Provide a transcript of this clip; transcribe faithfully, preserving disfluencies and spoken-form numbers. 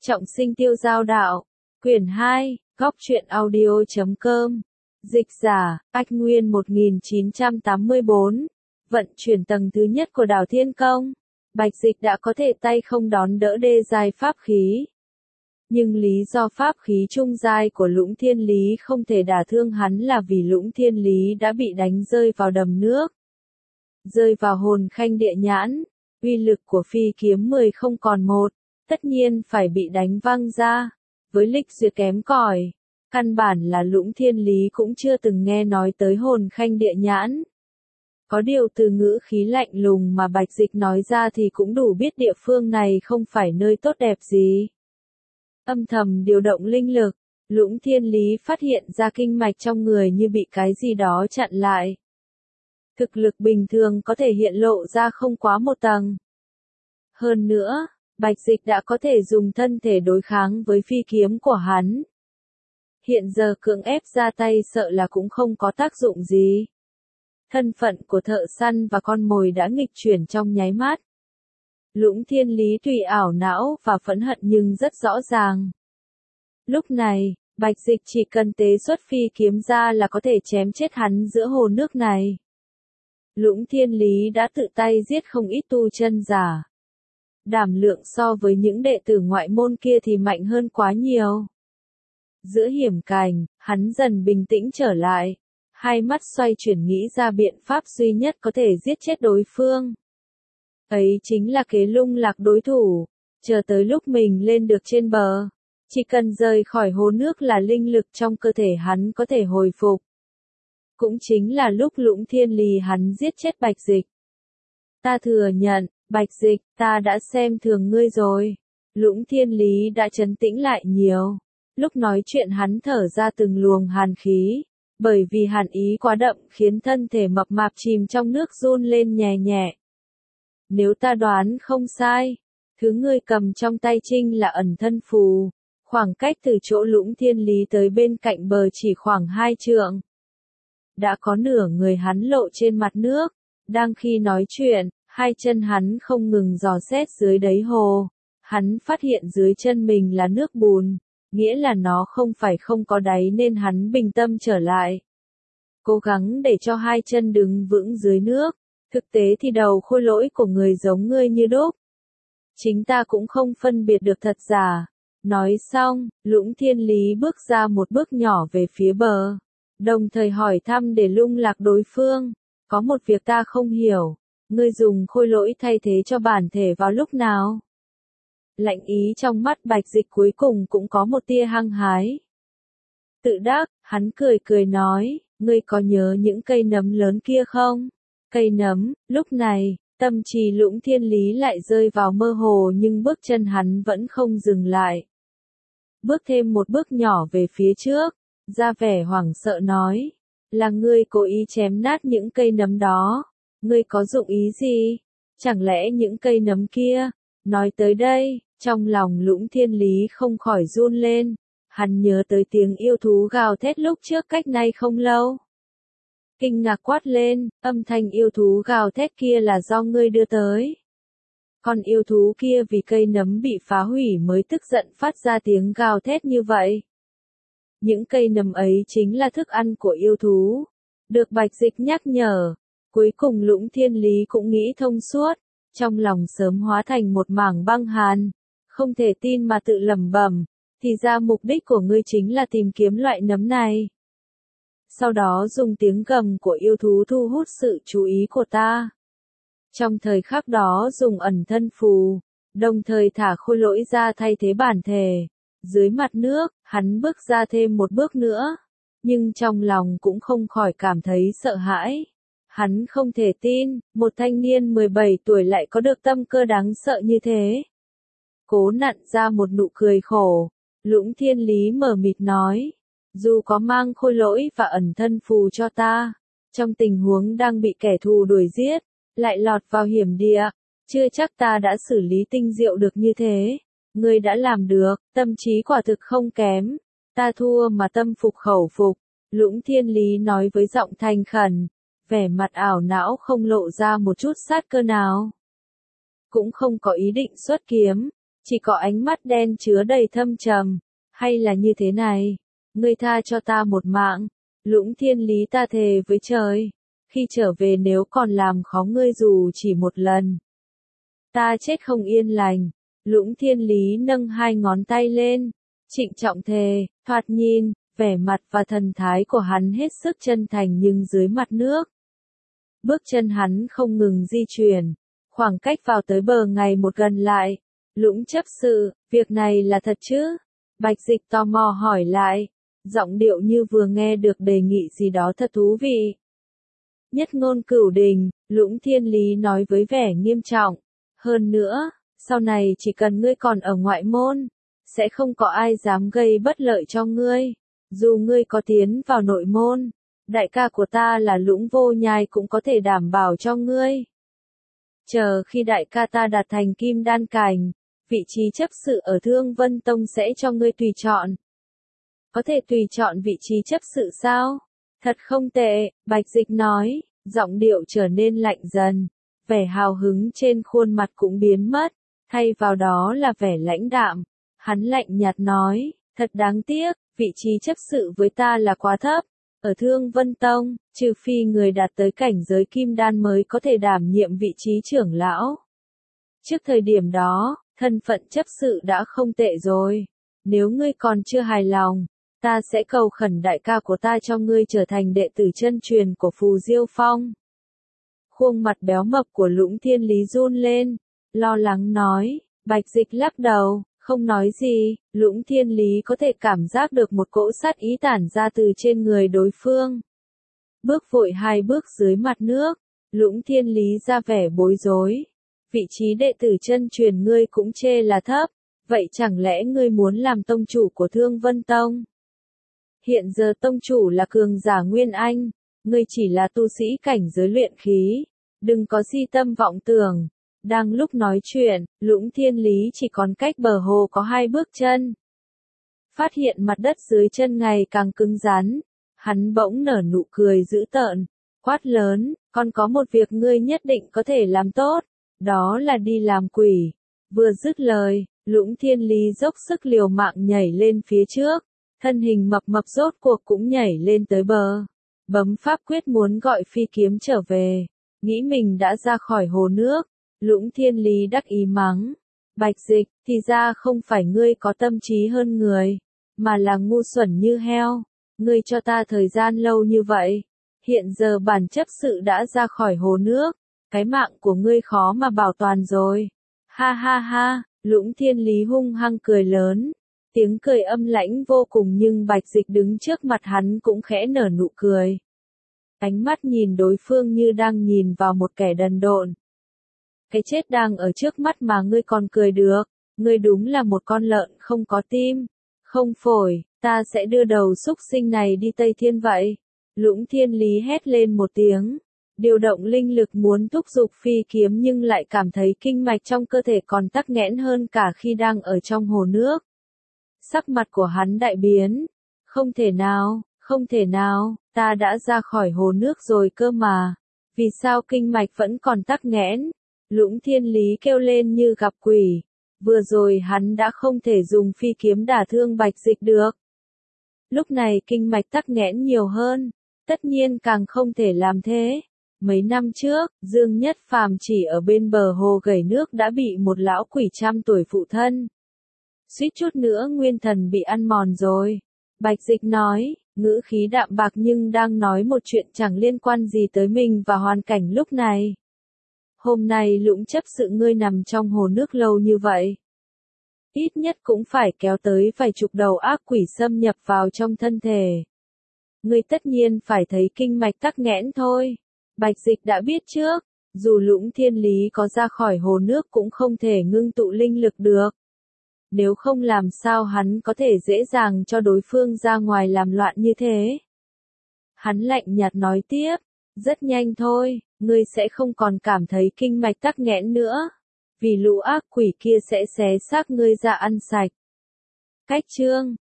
Trọng sinh tiêu giao đạo. Quyển hai, góc truyện audio chấm com. Dịch giả, Ách Nguyên một nghìn chín trăm tám mươi tư. Vận chuyển tầng thứ nhất của đảo Thiên Công. Bạch Dịch đã có thể tay không đón đỡ đê giai pháp khí. Nhưng lý do pháp khí trung giai của Lũng Thiên Lý không thể đả thương hắn là vì Lũng Thiên Lý đã bị đánh rơi vào đầm nước. Rơi vào hồn khanh địa nhãn, uy lực của phi kiếm mười không còn một, tất nhiên phải bị đánh văng ra. Với lịch duyệt kém cỏi, căn bản là Lũng Thiên Lý cũng chưa từng nghe nói tới hồn khanh địa nhãn. Có điều từ ngữ khí lạnh lùng mà Bạch Dịch nói ra thì cũng đủ biết địa phương này không phải nơi tốt đẹp gì. Âm thầm điều động linh lực, Lũng Thiên Lý phát hiện ra kinh mạch trong người như bị cái gì đó chặn lại. Thực lực bình thường có thể hiện lộ ra không quá một tầng. Hơn nữa, Bạch Dịch đã có thể dùng thân thể đối kháng với phi kiếm của hắn. Hiện giờ cưỡng ép ra tay sợ là cũng không có tác dụng gì. Thân phận của thợ săn và con mồi đã nghịch chuyển trong nháy mắt. Lũng Thiên Lý tùy ảo não và phẫn hận nhưng rất rõ ràng. Lúc này, Bạch Dịch chỉ cần tế xuất phi kiếm ra là có thể chém chết hắn giữa hồ nước này. Lũng Thiên Lý đã tự tay giết không ít tu chân giả. Đảm lượng so với những đệ tử ngoại môn kia thì mạnh hơn quá nhiều. Giữa hiểm cảnh, hắn dần bình tĩnh trở lại. Hai mắt xoay chuyển nghĩ ra biện pháp duy nhất có thể giết chết đối phương. Ấy chính là kế lung lạc đối thủ, chờ tới lúc mình lên được trên bờ. Chỉ cần rời khỏi hồ nước là linh lực trong cơ thể hắn có thể hồi phục. Cũng chính là lúc Lũng Thiên Lý hắn giết chết Bạch Dịch. Ta thừa nhận, Bạch Dịch, ta đã xem thường ngươi rồi. Lũng Thiên Lý đã trấn tĩnh lại nhiều. Lúc nói chuyện hắn thở ra từng luồng hàn khí. Bởi vì hàn ý quá đậm khiến thân thể mập mạp chìm trong nước run lên nhẹ nhẹ. Nếu ta đoán không sai, thứ ngươi cầm trong tay trinh là ẩn thân phù. Khoảng cách từ chỗ Lũng Thiên Lý tới bên cạnh bờ chỉ khoảng hai trượng. Đã có nửa người hắn lộ trên mặt nước. Đang khi nói chuyện, hai chân hắn không ngừng dò xét dưới đáy hồ. Hắn phát hiện dưới chân mình là nước bùn. Nghĩa là nó không phải không có đáy nên hắn bình tâm trở lại. Cố gắng để cho hai chân đứng vững dưới nước. Thực tế thì đầu khôi lỗi của người giống ngươi như đúc. Chính ta cũng không phân biệt được thật giả. Nói xong, Lũng Thiên Lý bước ra một bước nhỏ về phía bờ. Đồng thời hỏi thăm để lung lạc đối phương. Có một việc ta không hiểu. Ngươi dùng khôi lỗi thay thế cho bản thể vào lúc nào? Lạnh ý trong mắt Bạch Dịch cuối cùng cũng có một tia hăng hái. Tự đắc, hắn cười cười nói, ngươi có nhớ những cây nấm lớn kia không? Cây nấm, lúc này, tâm trí Lũng Thiên Lý lại rơi vào mơ hồ nhưng bước chân hắn vẫn không dừng lại. Bước thêm một bước nhỏ về phía trước, ra vẻ hoảng sợ nói, là ngươi cố ý chém nát những cây nấm đó. Ngươi có dụng ý gì? Chẳng lẽ những cây nấm kia? Nói tới đây, trong lòng Lũng Thiên Lý không khỏi run lên. Hắn nhớ tới tiếng yêu thú gào thét lúc trước cách nay không lâu. Kinh ngạc quát lên, âm thanh yêu thú gào thét kia là do ngươi đưa tới. Con yêu thú kia vì cây nấm bị phá hủy mới tức giận phát ra tiếng gào thét như vậy. Những cây nấm ấy chính là thức ăn của yêu thú. Được Bạch Dịch nhắc nhở. Cuối cùng Lũng Thiên Lý cũng nghĩ thông suốt. Trong lòng sớm hóa thành một mảng băng hàn. Không thể tin mà tự lẩm bẩm. Thì ra mục đích của ngươi chính là tìm kiếm loại nấm này. Sau đó dùng tiếng gầm của yêu thú thu hút sự chú ý của ta. Trong thời khắc đó dùng ẩn thân phù. Đồng thời thả khôi lỗi ra thay thế bản thể. Dưới mặt nước, hắn bước ra thêm một bước nữa. Nhưng trong lòng cũng không khỏi cảm thấy sợ hãi. Hắn không thể tin, một thanh niên mười bảy tuổi lại có được tâm cơ đáng sợ như thế. Cố nặn ra một nụ cười khổ. Lũng Thiên Lý mờ mịt nói. Dù có mang khôi lỗi và ẩn thân phù cho ta. Trong tình huống đang bị kẻ thù đuổi giết. Lại lọt vào hiểm địa. Chưa chắc ta đã xử lý tinh diệu được như thế. Ngươi đã làm được, tâm trí quả thực không kém. Ta thua mà tâm phục khẩu phục. Lũng Thiên Lý nói với giọng thành khẩn. Vẻ mặt ảo não không lộ ra một chút sát cơ nào. Cũng không có ý định xuất kiếm. chỉ có ánh mắt đen chứa đầy thâm trầm, hay là như thế này, ngươi tha cho ta một mạng, Lũng Thiên Lý ta thề với trời, khi trở về nếu còn làm khó ngươi dù chỉ một lần, ta chết không yên lành. Lũng Thiên Lý nâng hai ngón tay lên, trịnh trọng thề, thoạt nhìn, vẻ mặt và thần thái của hắn hết sức chân thành nhưng dưới mặt nước. Bước chân hắn không ngừng di chuyển, khoảng cách vào tới bờ ngày một gần lại. Lũng chấp sự, việc này là thật chứ? Bạch Dịch tò mò hỏi lại, giọng điệu như vừa nghe được đề nghị gì đó thật thú vị. Nhất ngôn cửu đình, Lũng Thiên Lý nói với vẻ nghiêm trọng. Hơn nữa, sau này chỉ cần ngươi còn ở ngoại môn, sẽ không có ai dám gây bất lợi cho ngươi. Dù ngươi có tiến vào nội môn, đại ca của ta là Lũng Vô Nhai cũng có thể đảm bảo cho ngươi. Chờ khi đại ca ta đạt thành kim đan cảnh, vị trí chấp sự ở Thương Vân Tông sẽ cho ngươi tùy chọn. Có thể tùy chọn vị trí chấp sự sao? Thật không tệ, Bạch Dịch nói, giọng điệu trở nên lạnh dần, vẻ hào hứng trên khuôn mặt cũng biến mất, thay vào đó là vẻ lãnh đạm. Hắn lạnh nhạt nói, thật đáng tiếc, vị trí chấp sự với ta là quá thấp. Ở Thương Vân Tông, trừ phi người đạt tới cảnh giới kim đan mới có thể đảm nhiệm vị trí trưởng lão. Trước thời điểm đó, thân phận chấp sự đã không tệ rồi. Nếu ngươi còn chưa hài lòng, ta sẽ cầu khẩn đại ca của ta cho ngươi trở thành đệ tử chân truyền của Phù Diêu Phong. Khuôn mặt béo mập của Lũng Thiên Lý run lên, lo lắng nói. Bạch Dịch lắc đầu, không nói gì. Lũng Thiên Lý có thể cảm giác được một cỗ sát ý tản ra từ trên người đối phương. Bước vội hai bước dưới mặt nước, Lũng Thiên Lý ra vẻ bối rối. Vị trí đệ tử chân truyền ngươi cũng chê là thấp, vậy chẳng lẽ ngươi muốn làm tông chủ của Thương Vân Tông? Hiện giờ tông chủ là cường giả Nguyên Anh, ngươi chỉ là tu sĩ cảnh giới luyện khí, đừng có si tâm vọng tưởng. Đang lúc nói chuyện, Lũng Thiên Lý chỉ còn cách bờ hồ có hai bước chân. Phát hiện mặt đất dưới chân ngày càng cứng rắn, hắn bỗng nở nụ cười dữ tợn, quát lớn, còn có một việc ngươi nhất định có thể làm tốt, đó là đi làm quỷ. Vừa dứt lời, Lũng Thiên Lý dốc sức liều mạng nhảy lên phía trước, thân hình mập mập rốt cuộc cũng nhảy lên tới bờ. Bấm pháp quyết muốn gọi phi kiếm trở về, nghĩ mình đã ra khỏi hồ nước. Lũng Thiên Lý đắc ý mắng, Bạch Dịch, thì ra không phải ngươi có tâm trí hơn người, mà là ngu xuẩn như heo. Ngươi cho ta thời gian lâu như vậy, hiện giờ bản chấp sự đã ra khỏi hồ nước, cái mạng của ngươi khó mà bảo toàn rồi. Ha ha ha, Lũng Thiên Lý hung hăng cười lớn, tiếng cười âm lãnh vô cùng nhưng Bạch Dịch đứng trước mặt hắn cũng khẽ nở nụ cười. Ánh mắt nhìn đối phương như đang nhìn vào một kẻ đần độn. Cái chết đang ở trước mắt mà ngươi còn cười được, ngươi đúng là một con lợn không có tim, không phổi, ta sẽ đưa đầu súc sinh này đi Tây Thiên vậy. Lũng Thiên Lý hét lên một tiếng, điều động linh lực muốn thúc giục phi kiếm nhưng lại cảm thấy kinh mạch trong cơ thể còn tắc nghẽn hơn cả khi đang ở trong hồ nước. Sắc mặt của hắn đại biến, không thể nào, không thể nào, ta đã ra khỏi hồ nước rồi cơ mà, vì sao kinh mạch vẫn còn tắc nghẽn? Lũng Thiên Lý kêu lên như gặp quỷ, vừa rồi hắn đã không thể dùng phi kiếm đả thương Bạch Dịch được. Lúc này kinh mạch tắc nghẽn nhiều hơn, tất nhiên càng không thể làm thế. Mấy năm trước, Dương Nhất Phàm chỉ ở bên bờ hồ gẩy nước đã bị một lão quỷ trăm tuổi phụ thân. Suýt chút nữa nguyên thần bị ăn mòn rồi. Bạch Dịch nói, ngữ khí đạm bạc nhưng đang nói một chuyện chẳng liên quan gì tới mình và hoàn cảnh lúc này. Hôm nay Lũng chấp sự ngươi nằm trong hồ nước lâu như vậy. Ít nhất cũng phải kéo tới vài chục đầu ác quỷ xâm nhập vào trong thân thể. Ngươi tất nhiên phải thấy kinh mạch tắc nghẽn thôi. Bạch Dịch đã biết trước, dù Lũng Thiên Lý có ra khỏi hồ nước cũng không thể ngưng tụ linh lực được. Nếu không làm sao hắn có thể dễ dàng cho đối phương ra ngoài làm loạn như thế. Hắn lạnh nhạt nói tiếp, rất nhanh thôi, ngươi sẽ không còn cảm thấy kinh mạch tắc nghẽn nữa, vì lũ ác quỷ kia sẽ xé xác ngươi ra ăn sạch. Cách chương